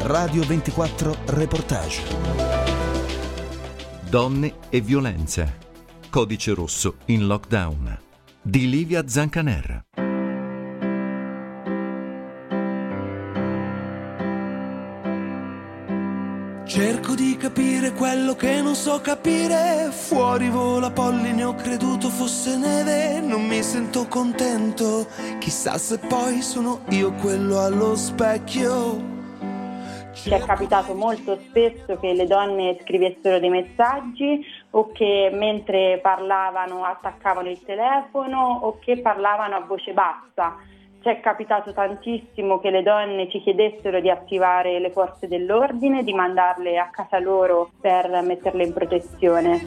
Radio 24 Reportage. Donne e violenza. Codice rosso in lockdown. Di Livia Zancaner. Cerco di capire quello che non so capire. Fuori vola polline, ho creduto fosse neve. Non mi sento contento, chissà se poi sono io quello allo specchio. Ci è capitato molto spesso che le donne scrivessero dei messaggi o che mentre parlavano attaccavano il telefono o che parlavano a voce bassa. Ci è capitato tantissimo che le donne ci chiedessero di attivare le forze dell'ordine, di mandarle a casa loro per metterle in protezione.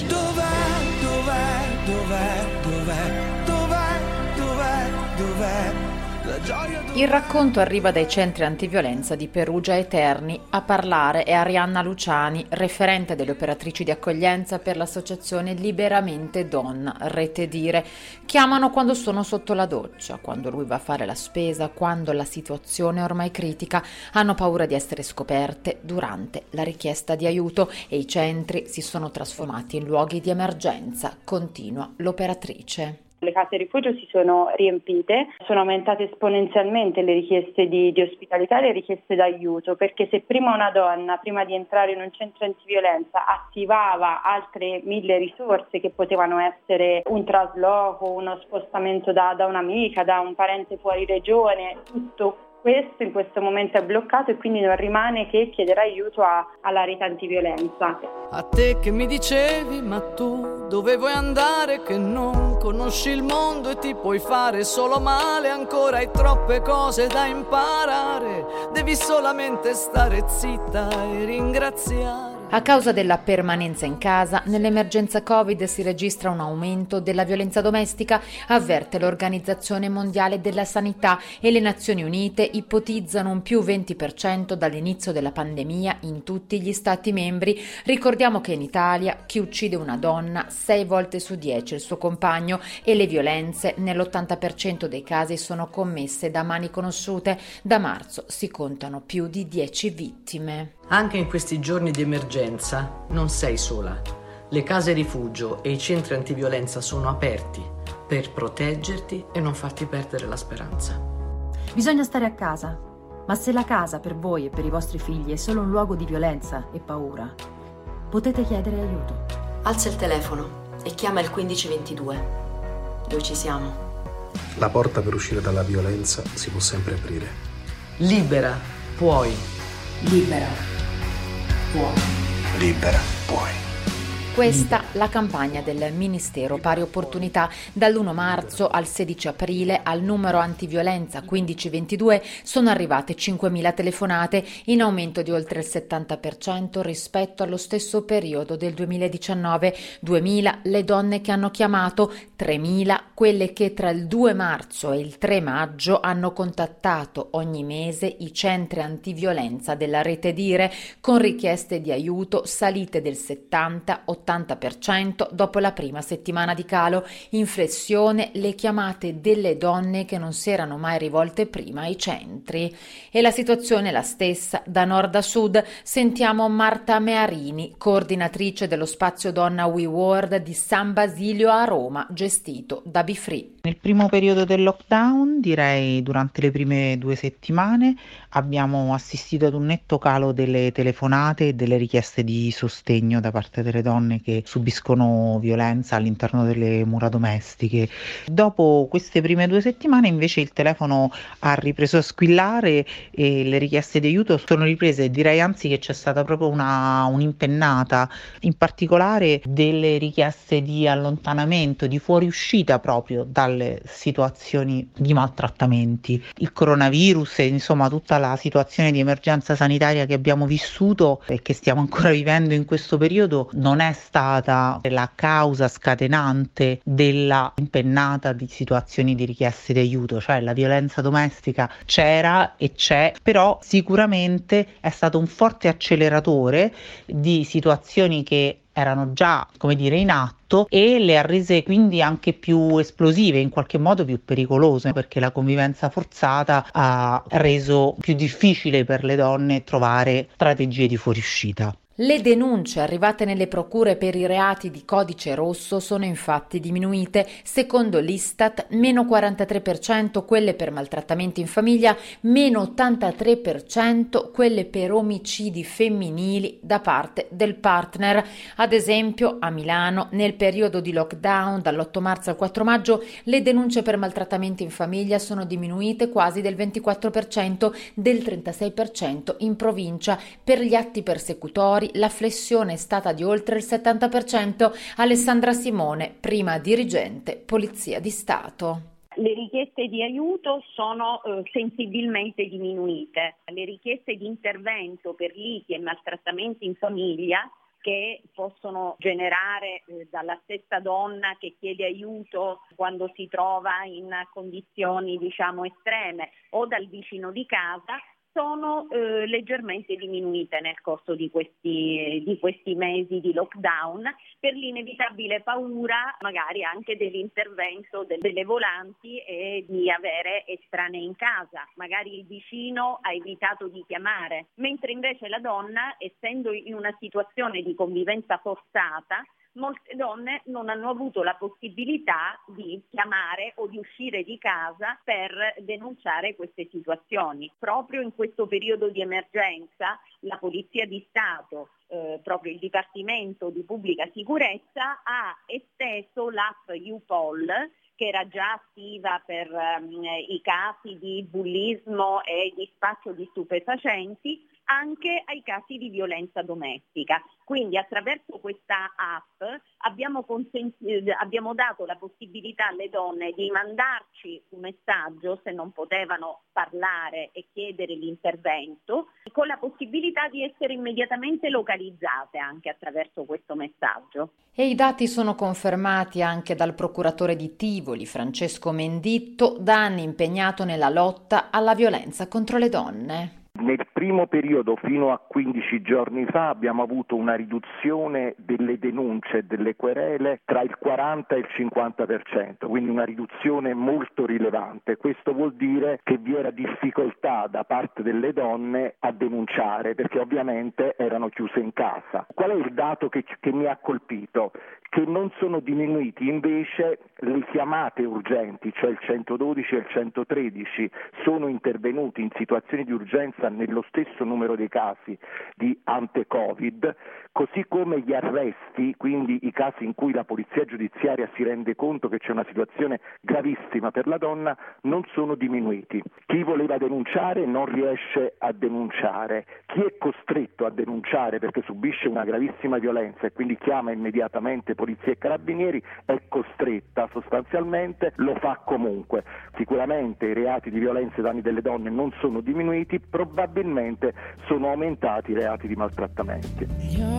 Il racconto arriva dai centri antiviolenza di Perugia e Terni. A parlare è Arianna Luciani, referente delle operatrici di accoglienza per l'associazione Liberamente Donna, Rete Dire. Chiamano quando sono sotto la doccia, quando lui va a fare la spesa, quando la situazione è ormai critica. Hanno paura di essere scoperte durante la richiesta di aiuto e i centri si sono trasformati in luoghi di emergenza, continua l'operatrice. Le case rifugio si sono riempite, sono aumentate esponenzialmente le richieste di ospitalità e le richieste d'aiuto, perché se prima una donna, prima di entrare in un centro antiviolenza, attivava altre 1000 risorse che potevano essere un trasloco, uno spostamento da un'amica, da un parente fuori regione, tutto questo in questo momento è bloccato e quindi non rimane che chiedere aiuto alla rete antiviolenza. A te che mi dicevi, ma tu dove vuoi andare, che non conosci il mondo e ti puoi fare solo male, ancora hai troppe cose da imparare, devi solamente stare zitta e ringraziare. A causa della permanenza in casa, nell'emergenza Covid si registra un aumento della violenza domestica, avverte l'Organizzazione Mondiale della Sanità e le Nazioni Unite ipotizzano un più 20% dall'inizio della pandemia in tutti gli Stati membri. Ricordiamo che in Italia chi uccide una donna 6 volte su 10 è il suo compagno e le violenze nell'80% dei casi sono commesse da mani conosciute. Da marzo si contano più di 10 vittime. Anche in questi giorni di emergenza non sei sola. Le case rifugio e i centri antiviolenza sono aperti per proteggerti e non farti perdere la speranza. Bisogna stare a casa, ma se la casa per voi e per i vostri figli è solo un luogo di violenza e paura, potete chiedere aiuto. Alza il telefono e chiama il 1522. Noi ci siamo. La porta per uscire dalla violenza si può sempre aprire. Libera, puoi. Libera. Libera, puoi. Questa la campagna del Ministero Pari Opportunità. Dall'1 marzo al 16 aprile al numero antiviolenza 1522 sono arrivate 5.000 telefonate, in aumento di oltre il 70% rispetto allo stesso periodo del 2019. 2.000 le donne che hanno chiamato, 3.000 quelle che tra il 2 marzo e il 3 maggio hanno contattato ogni mese i centri antiviolenza della Rete Dire con richieste di aiuto salite del 70-80% dopo la prima settimana di calo. In flessione le chiamate delle donne che non si erano mai rivolte prima ai centri. E la situazione è la stessa da nord a sud. Sentiamo Marta Mearini, coordinatrice dello spazio Donna We World di San Basilio a Roma, gestito da BeFree. Nel primo periodo del lockdown, direi durante le prime 2 settimane, abbiamo assistito ad un netto calo delle telefonate e delle richieste di sostegno da parte delle donne che subiscono violenza all'interno delle mura domestiche. Dopo queste prime 2 settimane invece il telefono ha ripreso a squillare e le richieste di aiuto sono riprese, direi anzi che c'è stata proprio un'impennata, in particolare delle richieste di allontanamento, di fuoriuscita proprio dalle situazioni di maltrattamenti. Il coronavirus e insomma tutta la situazione di emergenza sanitaria che abbiamo vissuto e che stiamo ancora vivendo in questo periodo non è stata la causa scatenante della impennata di situazioni di richieste di aiuto, cioè la violenza domestica c'era e c'è, però sicuramente è stato un forte acceleratore di situazioni che erano già, come dire, in atto tutto e le ha rese quindi anche più esplosive, in qualche modo più pericolose, perché la convivenza forzata ha reso più difficile per le donne trovare strategie di fuoriuscita. Le denunce arrivate nelle procure per i reati di codice rosso sono infatti diminuite. Secondo l'Istat, meno 43% quelle per maltrattamenti in famiglia, meno 83% quelle per omicidi femminili da parte del partner. Ad esempio, a Milano, nel periodo di lockdown dall'8 marzo al 4 maggio, le denunce per maltrattamenti in famiglia sono diminuite quasi del 24%, del 36% in provincia. Per gli atti persecutori la flessione è stata di oltre il 70%. Alessandra Simone, prima dirigente Polizia di Stato. Le richieste di aiuto sono sensibilmente diminuite. Le richieste di intervento per liti e maltrattamenti in famiglia che possono generare dalla stessa donna che chiede aiuto quando si trova in condizioni estreme o dal vicino di casa sono leggermente diminuite nel corso di questi mesi di lockdown per l'inevitabile paura magari anche dell'intervento delle volanti e di avere estranei in casa. Magari il vicino ha evitato di chiamare, mentre invece la donna, essendo in una situazione di convivenza forzata, molte donne non hanno avuto la possibilità di chiamare o di uscire di casa per denunciare queste situazioni. Proprio in questo periodo di emergenza la Polizia di Stato, proprio il Dipartimento di Pubblica Sicurezza, ha esteso l'app YouPol, che era già attiva per i casi di bullismo e di spaccio di stupefacenti, anche ai casi di violenza domestica. Quindi attraverso questa app abbiamo dato la possibilità alle donne di mandarci un messaggio se non potevano parlare e chiedere l'intervento, con la possibilità di essere immediatamente localizzate anche attraverso questo messaggio. E i dati sono confermati anche dal procuratore di Tivoli, Francesco Menditto, da anni impegnato nella lotta alla violenza contro le donne. Nel primo periodo, fino a 15 giorni fa, abbiamo avuto una riduzione delle denunce e delle querele tra il 40 e il 50%, quindi una riduzione molto rilevante. Questo vuol dire che vi era difficoltà da parte delle donne a denunciare, perché ovviamente erano chiuse in casa. Qual è il dato che mi ha colpito? Che non sono diminuiti invece le chiamate urgenti, cioè il 112 e il 113 sono intervenuti in situazioni di urgenza nello stesso numero dei casi di ante-Covid, così come gli arresti, quindi i casi in cui la polizia giudiziaria si rende conto che c'è una situazione gravissima per la donna, non sono diminuiti. Chi voleva denunciare non riesce a denunciare, chi è costretto a denunciare perché subisce una gravissima violenza e quindi chiama immediatamente polizia e carabinieri è costretta sostanzialmente, lo fa comunque. Sicuramente i reati di violenza ai danni delle donne non sono diminuiti, probabilmente sono aumentati i reati di maltrattamenti.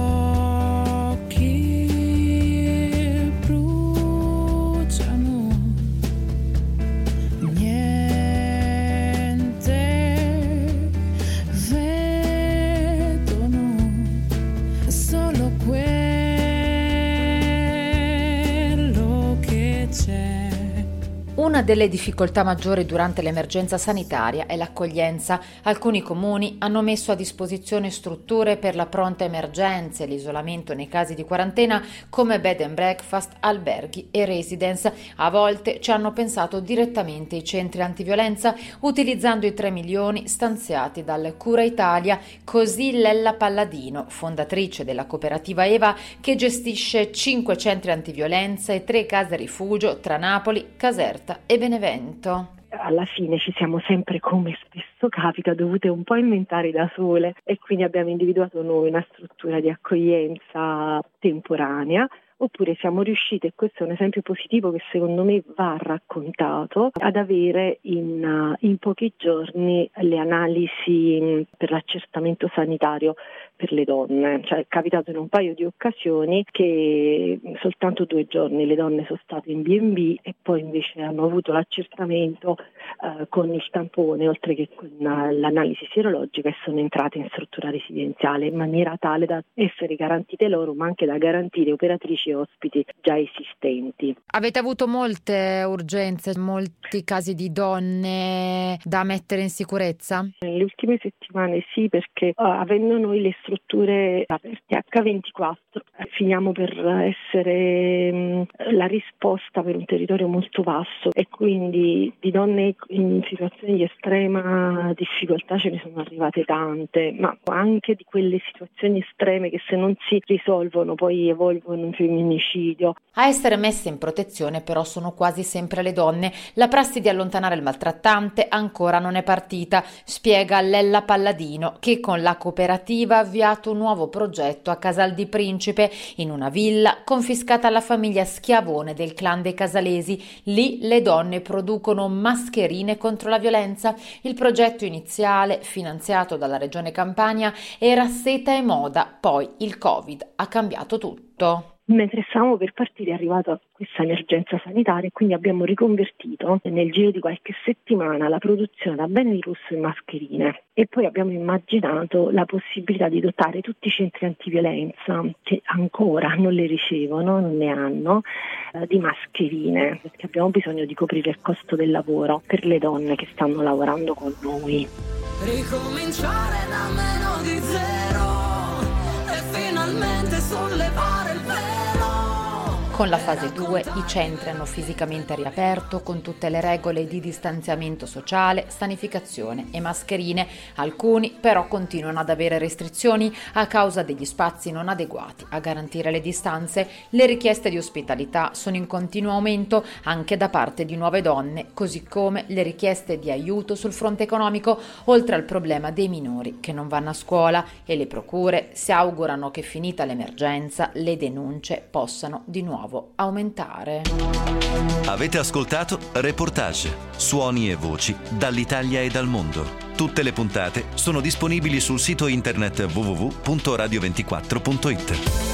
Una delle difficoltà maggiori durante l'emergenza sanitaria è l'accoglienza. Alcuni comuni hanno messo a disposizione strutture per la pronta emergenza e l'isolamento nei casi di quarantena come bed and breakfast, alberghi e residence. A volte ci hanno pensato direttamente i centri antiviolenza utilizzando i 3 milioni stanziati dal Cura Italia. Così Lella Palladino, fondatrice della cooperativa EVA, che gestisce 5 centri antiviolenza e 3 case rifugio tra Napoli, Caserta e Benevento. Alla fine ci siamo sempre, come spesso capita, dovute un po' inventare da sole e quindi abbiamo individuato noi una struttura di accoglienza temporanea, oppure siamo riusciti, e questo è un esempio positivo che secondo me va raccontato, ad avere in pochi giorni le analisi per l'accertamento sanitario per le donne. Cioè è capitato in un paio di occasioni che soltanto 2 giorni le donne sono state in B&B e poi invece hanno avuto l'accertamento con il tampone oltre che con l'analisi sierologica, e sono entrate in struttura residenziale in maniera tale da essere garantite loro, ma anche da garantire operatrici e ospiti già esistenti. Avete avuto molte urgenze, molti casi di donne da mettere in sicurezza? Nelle ultime settimane sì, perché avendo noi le strutture aperte H24 finiamo per essere la risposta per un territorio molto vasto, e quindi di donne in situazioni di estrema difficoltà ce ne sono arrivate tante, ma anche di quelle situazioni estreme che se non si risolvono poi evolvono in femminicidio. A essere messe in protezione però sono quasi sempre le donne. La prassi di allontanare il maltrattante ancora non è partita, spiega Lella Palladino, che con la cooperativa ha avviato un nuovo progetto a Casal di Principe, in una villa confiscata alla famiglia Schiavone del clan dei Casalesi. Lì le donne producono mascherine contro la violenza. Il progetto iniziale, finanziato dalla Regione Campania, era seta e moda, poi il Covid ha cambiato tutto. Mentre stavamo per partire è arrivata questa emergenza sanitaria, e quindi abbiamo riconvertito nel giro di qualche settimana la produzione da bene russo in mascherine, e poi abbiamo immaginato la possibilità di dotare tutti i centri antiviolenza che ancora non le ricevono, non ne hanno, di mascherine, perché abbiamo bisogno di coprire il costo del lavoro per le donne che stanno lavorando con noi. Ricominciare da meno di zero e finalmente sollevare il velo. Con la fase 2 i centri hanno fisicamente riaperto con tutte le regole di distanziamento sociale, sanificazione e mascherine. Alcuni però continuano ad avere restrizioni a causa degli spazi non adeguati a garantire le distanze. Le richieste di ospitalità sono in continuo aumento anche da parte di nuove donne, così come le richieste di aiuto sul fronte economico, oltre al problema dei minori che non vanno a scuola, e le procure si augurano che, finita l'emergenza, le denunce possano di nuovo aumentare. Avete ascoltato Reportage, suoni e voci dall'Italia e dal mondo. Tutte le puntate sono disponibili sul sito internet www.radio24.it.